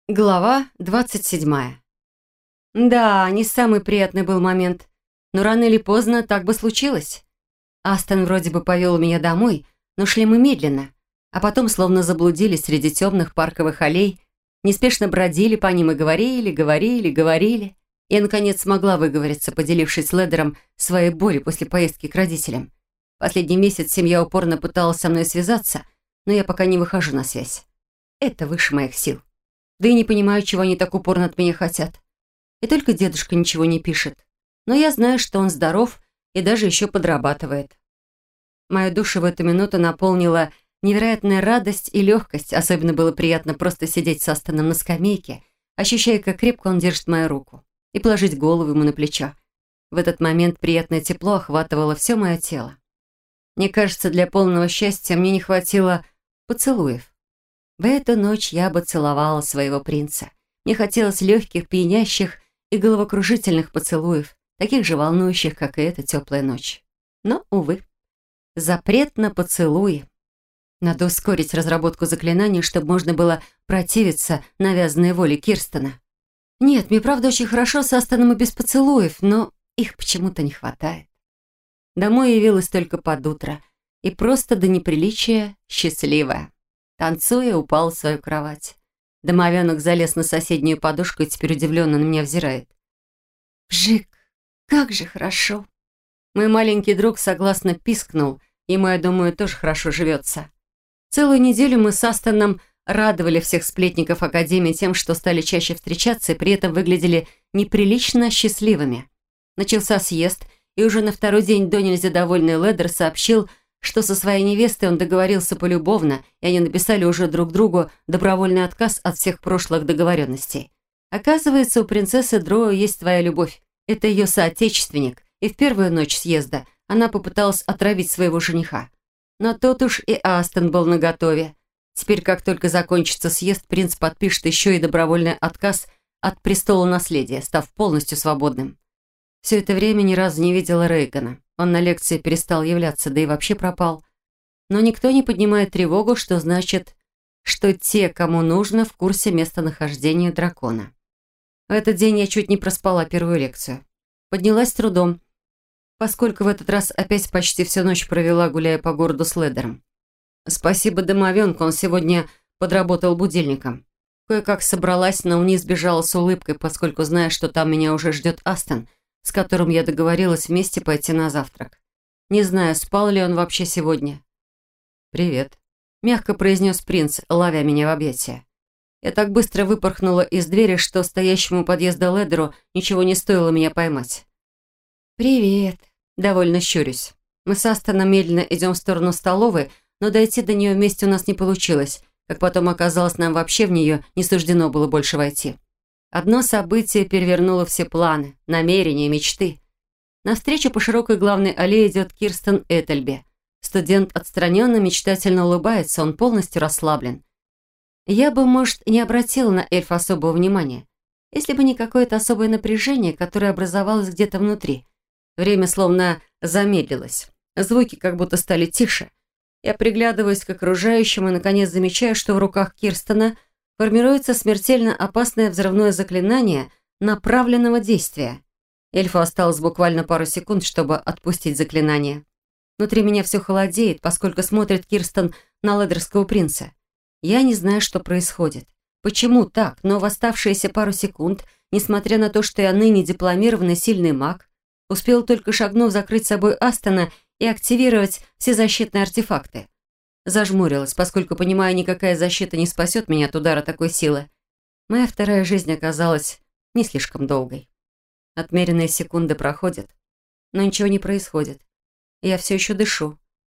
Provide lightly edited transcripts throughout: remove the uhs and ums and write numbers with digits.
Глава 27. Да, не самый приятный был момент, но рано или поздно так бы случилось. Астон вроде бы повел меня домой, но шли мы медленно, а потом словно заблудились среди темных парковых аллей, неспешно бродили по ним и говорили. Я, наконец, смогла выговориться, поделившись с Ледером своей болью после поездки к родителям. Последний месяц семья упорно пыталась со мной связаться, но я пока не выхожу на связь. Это выше моих сил. Да и не понимаю, чего они так упорно от меня хотят. И только дедушка ничего не пишет. Но я знаю, что он здоров и даже еще подрабатывает. Мою душу в эту минуту наполнила невероятная радость и легкость. Особенно было приятно просто сидеть с Астоном на скамейке, ощущая, как крепко он держит мою руку, и положить голову ему на плечо. В этот момент приятное тепло охватывало все мое тело. Мне кажется, для полного счастья мне не хватило поцелуев. В эту ночь я бы целовала своего принца. Мне хотелось легких, пьянящих и головокружительных поцелуев, таких же волнующих, как и эта теплая ночь. Но, увы, запрет на поцелуи. Надо ускорить разработку заклинаний, чтобы можно было противиться навязанной воле Кирстена. Нет, мне правда очень хорошо с Астоном и без поцелуев, но их почему-то не хватает. Домой явилась только под утро и просто до неприличия счастливая. Танцуя, упал в свою кровать. Домовенок залез на соседнюю подушку и теперь удивленно на меня взирает. «Вжик, как же хорошо!» Мой маленький друг согласно пискнул, ему, я думаю, тоже хорошо живется. Целую неделю мы с Астоном радовали всех сплетников Академии тем, что стали чаще встречаться и при этом выглядели неприлично счастливыми. Начался съезд, и уже на второй день до нельзя довольный Ледер сообщил, что со своей невестой он договорился полюбовно, и они написали уже друг другу добровольный отказ от всех прошлых договоренностей. Оказывается, у принцессы Дроу есть своя любовь. Это ее соотечественник, и в первую ночь съезда она попыталась отравить своего жениха. Но тут уж и Астон был наготове. Теперь, как только закончится съезд, принц подпишет еще и добровольный отказ от престола наследия, став полностью свободным. Все это время ни разу не видела Рейгана. Он на лекции перестал являться, да и вообще пропал. Но никто не поднимает тревогу, что значит, что те, кому нужно, в курсе местонахождения дракона. В этот день я чуть не проспала первую лекцию. Поднялась с трудом, поскольку в этот раз опять почти всю ночь провела, гуляя по городу с Ледером. Спасибо домовенку, он сегодня подработал будильником. Кое-как собралась, но вниз бежала с улыбкой, поскольку зная, что там меня уже ждет Астон, с которым я договорилась вместе пойти на завтрак. Не знаю, спал ли он вообще сегодня. «Привет», — мягко произнес принц, ловя меня в объятия. Я так быстро выпорхнула из двери, что стоящему у подъезда Ледеру ничего не стоило меня поймать. «Привет», — довольно щурюсь. Мы с Астоном медленно идем в сторону столовой, но дойти до нее вместе у нас не получилось. Как потом оказалось, нам вообще в нее не суждено было больше войти. Одно событие перевернуло все планы, намерения, мечты. Навстречу по широкой главной аллее идет Кирстен Этельби. Студент отстраненно, мечтательно улыбается, он полностью расслаблен. Я бы, может, не обратила на эльфа особого внимания, если бы не какое-то особое напряжение, которое образовалось где-то внутри. Время словно замедлилось. Звуки как будто стали тише. Я приглядываюсь к окружающим и, наконец, замечаю, что в руках Кирстена формируется смертельно опасное взрывное заклинание направленного действия. Эльфу осталось буквально пару секунд, чтобы отпустить заклинание. Внутри меня все холодеет, поскольку смотрит Кирстен на Ледерского принца. Я не знаю, что происходит. Почему так? Но в оставшиеся пару секунд, несмотря на то, что я ныне дипломированный сильный маг, успел только шагнув закрыть собой Астона и активировать все защитные артефакты. Зажмурилась, поскольку, понимаю, никакая защита не спасет меня от удара такой силы. Моя вторая жизнь оказалась не слишком долгой. Отмеренные секунды проходят, но ничего не происходит. Я все еще дышу.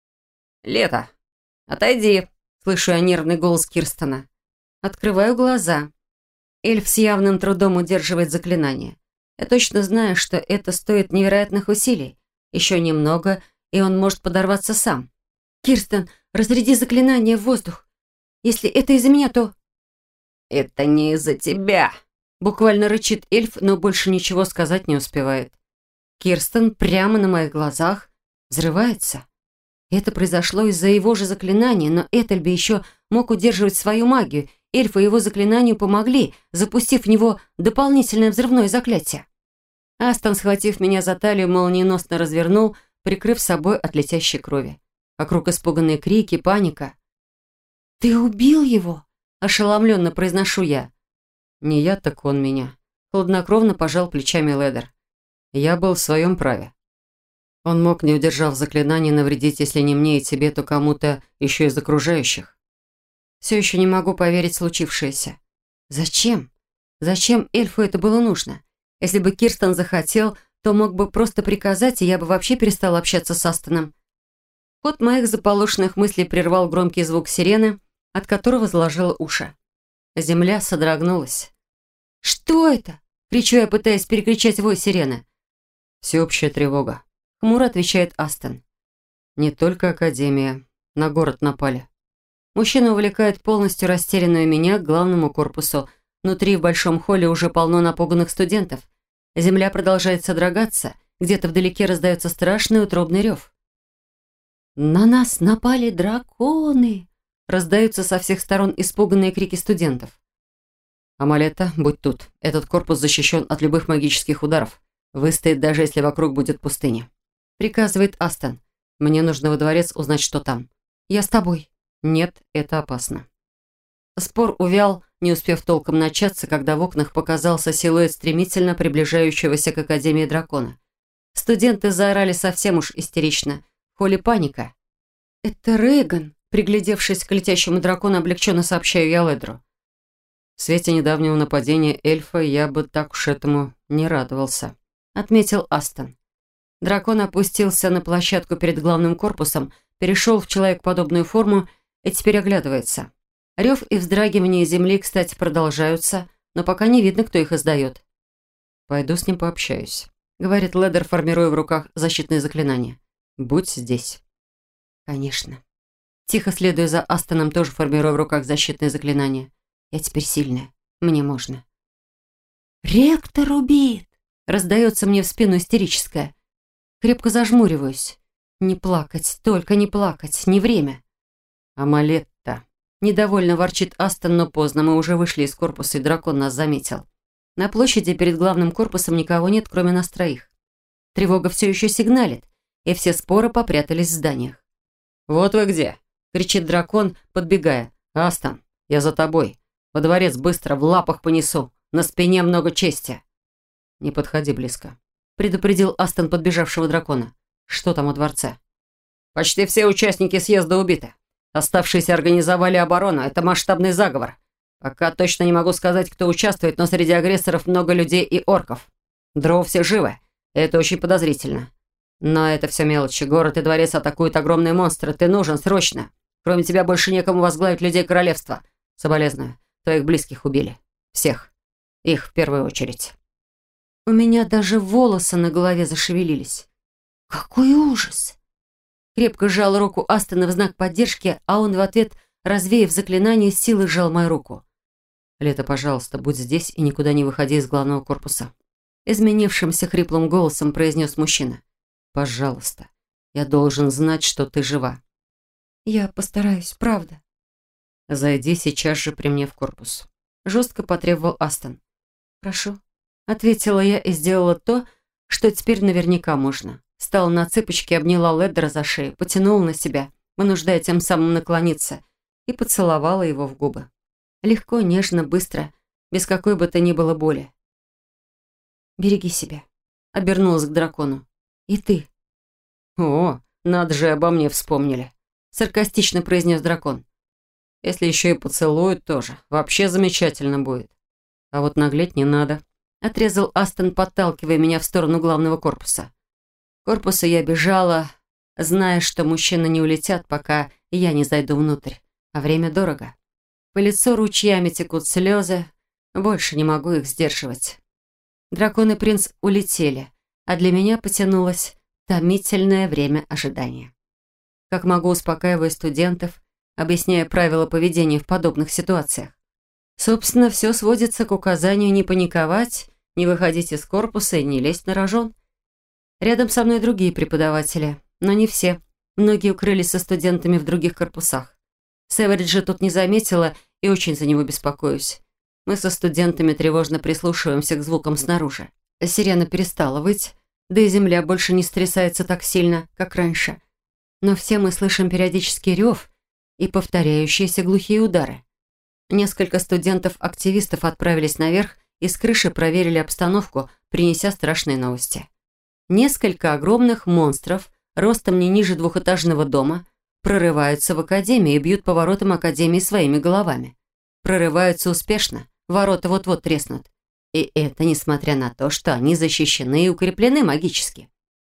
«Лето, отойди!» — слышу я нервный голос Кирстена. Открываю глаза. Эльф с явным трудом удерживает заклинание. Я точно знаю, что это стоит невероятных усилий. Еще немного, и он может подорваться сам. «Кирстен, разряди заклинание в воздух. Если это из-за меня, то...» «Это не из-за тебя!» Буквально рычит эльф, но больше ничего сказать не успевает. Кирстен прямо на моих глазах взрывается. Это произошло из-за его же заклинания, но Этельби еще мог удерживать свою магию эльф и его заклинанию помогли, запустив в него дополнительное взрывное заклятие. Астон, схватив меня за талию, молниеносно развернул, прикрыв собой от летящей крови. Вокруг испуганные крики, паника. «Ты убил его?» – ошеломленно произношу я. «Не я, так он меня», – хладнокровно пожал плечами Ледер. «Я был в своем праве. Он мог, не удержав заклинание, навредить, если не мне и тебе, то кому-то еще из окружающих. Все еще не могу поверить в случившееся. Зачем? Зачем эльфу это было нужно? Если бы Кирстен захотел, то мог бы просто приказать, и я бы вообще перестала общаться с Астоном». Ход моих заполошенных мыслей прервал громкий звук сирены, от которого заложило уши. Земля содрогнулась. «Что это?» — кричу я, пытаясь перекричать вой сирены. «Всеобщая тревога», — хмуро отвечает Астон. «Не только Академия. На город напали». Мужчина увлекает полностью растерянную меня к главному корпусу. Внутри в большом холле уже полно напуганных студентов. Земля продолжает содрогаться. Где-то вдалеке раздается страшный утробный рев. «На нас напали драконы!» Раздаются со всех сторон испуганные крики студентов. «Амалетта, будь тут. Этот корпус защищен от любых магических ударов. Выстоит, даже если вокруг будет пустыня», — приказывает Астон. «Мне нужно во дворец узнать, что там». «Я с тобой». «Нет, это опасно». Спор увял, не успев толком начаться, когда в окнах показался силуэт стремительно приближающегося к Академии дракона. Студенты заорали совсем уж истерично. В холле паника. «Это Рейган», — приглядевшись к летящему дракону, облегченно сообщаю я Ледру. «В свете недавнего нападения эльфа я бы так уж этому не радовался», — отметил Астон. Дракон опустился на площадку перед главным корпусом, перешел в человекоподобную форму и теперь оглядывается. Рев и вздрагивание земли, кстати, продолжаются, но пока не видно, кто их издает. «Пойду с ним пообщаюсь», — говорит Ледер, формируя в руках защитные заклинания. «Будь здесь». «Конечно». Тихо следуя за Астоном, тоже формируя в руках защитные заклинания. «Я теперь сильная. Мне можно». «Ректор убит!» — раздается мне в спину истерическое. Крепко зажмуриваюсь. Не плакать, только не плакать, не время. «Амалетта!» — недовольно ворчит Астон, но поздно. Мы уже вышли из корпуса, и дракон нас заметил. На площади перед главным корпусом никого нет, кроме нас троих. Тревога все еще сигналит, и все споры попрятались в зданиях. «Вот вы где!» — кричит дракон, подбегая. «Астон, я за тобой. Во дворец быстро, в лапах понесу. На спине много чести». «Не подходи близко», — предупредил Астон подбежавшего дракона. «Что там во дворце?» «Почти все участники съезда убиты. Оставшиеся организовали оборону. Это масштабный заговор. Пока точно не могу сказать, кто участвует, но среди агрессоров много людей и орков. Дроу все живы. Это очень подозрительно. Но это все мелочи. Город и дворец атакуют огромные монстры. Ты нужен срочно. Кроме тебя больше некому возглавить людей королевства. Соболезную. Твоих близких убили. Всех. Их в первую очередь». У меня даже волосы на голове зашевелились. «Какой ужас!» Крепко сжал руку Астона в знак поддержки, а он в ответ, развеяв заклинание, с силой сжал мою руку. «Лето, пожалуйста, будь здесь и никуда не выходи из главного корпуса», изменившимся хриплым голосом произнес мужчина. «Пожалуйста, я должен знать, что ты жива». «Я постараюсь, правда». «Зайди сейчас же при мне в корпус», жестко потребовал Астон. «Прошу», ответила я и сделала то, что теперь наверняка можно. Встала на цыпочки, обняла Леддера за шею, потянула на себя, вынуждая тем самым наклониться, и поцеловала его в губы. Легко, нежно, быстро, без какой бы то ни было боли. «Береги себя», — обернулась к дракону. «И ты». «О, надо же, обо мне вспомнили», — саркастично произнес дракон. «Если еще и поцелуют тоже, вообще замечательно будет. А вот наглеть не надо», — отрезал Астон, подталкивая меня в сторону главного корпуса. К корпусу я бежала, зная, что мужчины не улетят, пока я не зайду внутрь, а время дорого. По лицу ручьями текут слезы, больше не могу их сдерживать. Дракон и принц улетели, а для меня потянулось томительное время ожидания. Как могу, успокаиваю студентов, объясняя правила поведения в подобных ситуациях. Собственно, все сводится к указанию не паниковать, не выходить из корпуса и не лезть на рожон. Рядом со мной другие преподаватели, но не все. Многие укрылись со студентами в других корпусах. Севериджа тут не заметила и очень за него беспокоюсь. Мы со студентами тревожно прислушиваемся к звукам снаружи. Сирена перестала выть, да и земля больше не стрясается так сильно, как раньше. Но все мы слышим периодический рев и повторяющиеся глухие удары. Несколько студентов-активистов отправились наверх и с крыши проверили обстановку, принеся страшные новости. Несколько огромных монстров, ростом не ниже двухэтажного дома, прорываются в академию и бьют по воротам академии своими головами. Прорываются успешно, ворота вот-вот треснут. И это несмотря на то, что они защищены и укреплены магически.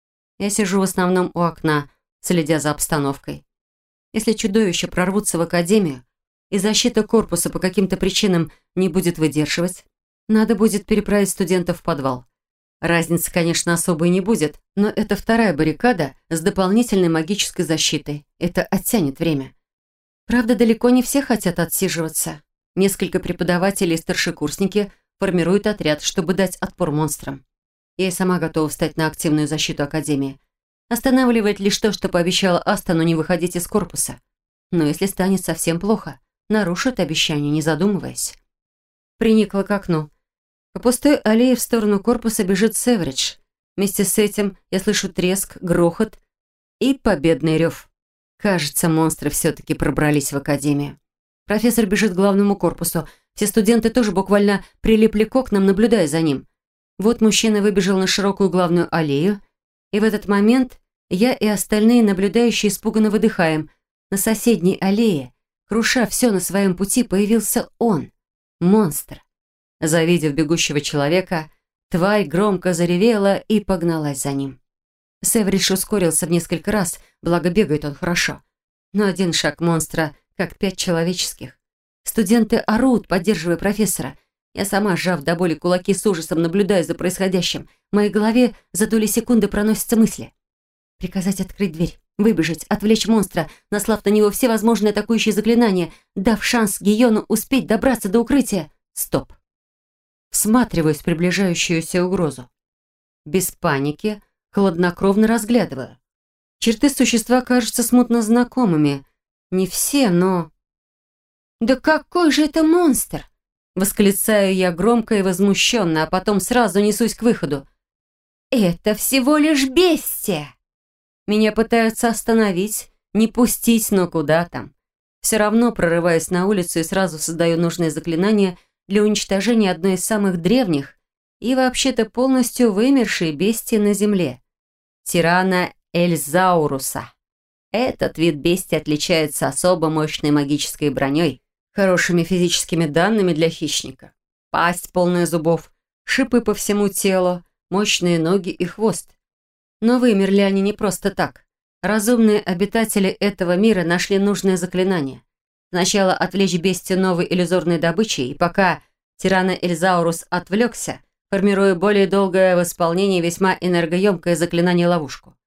Я сижу в основном у окна, следя за обстановкой. Если чудовища прорвутся в академию, и защита корпуса по каким-то причинам не будет выдерживать, надо будет переправить студентов в подвал. Разницы, конечно, особой не будет, но это вторая баррикада с дополнительной магической защитой. Это оттянет время. Правда, далеко не все хотят отсиживаться. Несколько преподавателей и старшекурсники формируют отряд, чтобы дать отпор монстрам. Я и сама готова встать на активную защиту Академии. Останавливает лишь то, что пообещала Астону не выходить из корпуса. Но если станет совсем плохо, нарушит обещание, не задумываясь. Приникла к окну. По пустой аллее в сторону корпуса бежит Севридж. Вместе с этим я слышу треск, грохот и победный рев. Кажется, монстры все-таки пробрались в Академию. Профессор бежит к главному корпусу. Все студенты тоже буквально прилипли к окнам, наблюдая за ним. Вот мужчина выбежал на широкую главную аллею, и в этот момент я и остальные наблюдающие испуганно выдыхаем. На соседней аллее, круша все на своем пути, появился он, монстр. Завидев бегущего человека, тварь громко заревела и погналась за ним. Севридж ускорился в несколько раз, благо бегает он хорошо. Но один шаг монстра, как 5 человеческих. Студенты орут, поддерживая профессора. Я сама, сжав до боли кулаки, с ужасом наблюдаю за происходящим. В моей голове за доли секунды проносятся мысли. Приказать открыть дверь, выбежать, отвлечь монстра, наслав на него все возможные атакующие заклинания, дав шанс Гийону успеть добраться до укрытия. Стоп. Всматриваюсь в приближающуюся угрозу. Без паники, хладнокровно разглядываю. Черты существа кажутся смутно знакомыми. Не все, но... «Да какой же это монстр!» Восклицаю я громко и возмущенно, а потом сразу несусь к выходу. «Это всего лишь бестия!» Меня пытаются остановить, не пустить, но куда там. Все равно прорываюсь на улицу и сразу создаю нужное заклинание для уничтожения одной из самых древних и вообще-то полностью вымершей бестии на Земле – тирана Эльзауруса. Этот вид бестии отличается особо мощной магической броней, хорошими физическими данными для хищника. Пасть полная зубов, шипы по всему телу, мощные ноги и хвост. Но вымерли они не просто так. Разумные обитатели этого мира нашли нужное заклинание. Сначала отвлечь бестию новой иллюзорной добычей, и пока тирана Эльзаурус отвлекся, формируя более долгое в исполнении весьма энергоемкое заклинание-ловушку.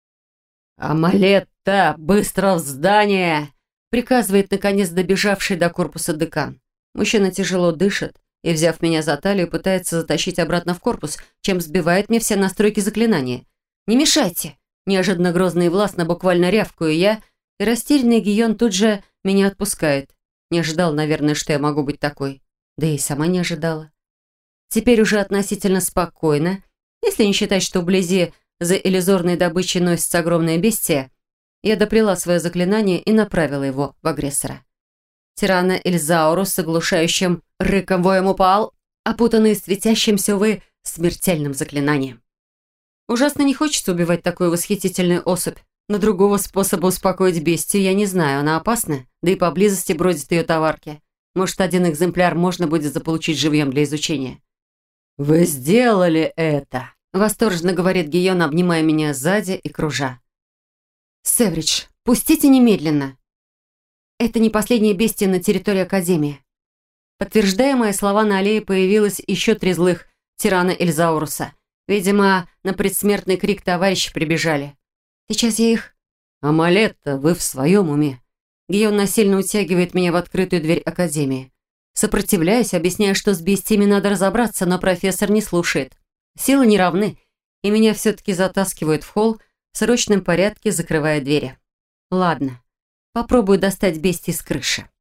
«Амалетта, быстро в здание!» приказывает, наконец, добежавший до корпуса декан. Мужчина тяжело дышит и, взяв меня за талию, пытается затащить обратно в корпус, чем сбивает мне все настройки заклинания. «Не мешайте!» Неожиданно грозно и властно буквально рявкаю я, и растерянный Гийон тут же меня отпускает. Не ожидал, наверное, что я могу быть такой. Да и сама не ожидала. Теперь уже относительно спокойно, если не считать, что вблизи за иллюзорной добычей носится огромное бестия, я доплела свое заклинание и направила его в агрессора. Тирана Эльзаурус с оглушающим рыком воем упал, опутанный светящимся, увы, смертельным заклинанием. Ужасно не хочется убивать такую восхитительную особь, но другого способа успокоить бестию я не знаю, она опасна, да и поблизости бродят ее товарки. Может, один экземпляр можно будет заполучить живьем для изучения. «Вы сделали это!» — восторженно говорит Гийон, обнимая меня сзади и кружа. «Севридж, пустите немедленно!» «Это не последнее бестие на территории Академии». Подтверждая мои слова, на аллее появилось еще 3 злых тирана Эльзауруса. Видимо, на предсмертный крик товарищи прибежали. «Сейчас я их...» «Амалетта, вы в своем уме?» Гийон насильно утягивает меня в открытую дверь Академии. Сопротивляюсь, объясняя, что с бестиями надо разобраться, но профессор не слушает. Силы не равны, и меня все-таки затаскивают в холл, в срочном порядке закрывая двери. Ладно, попробую достать бестий с крыши.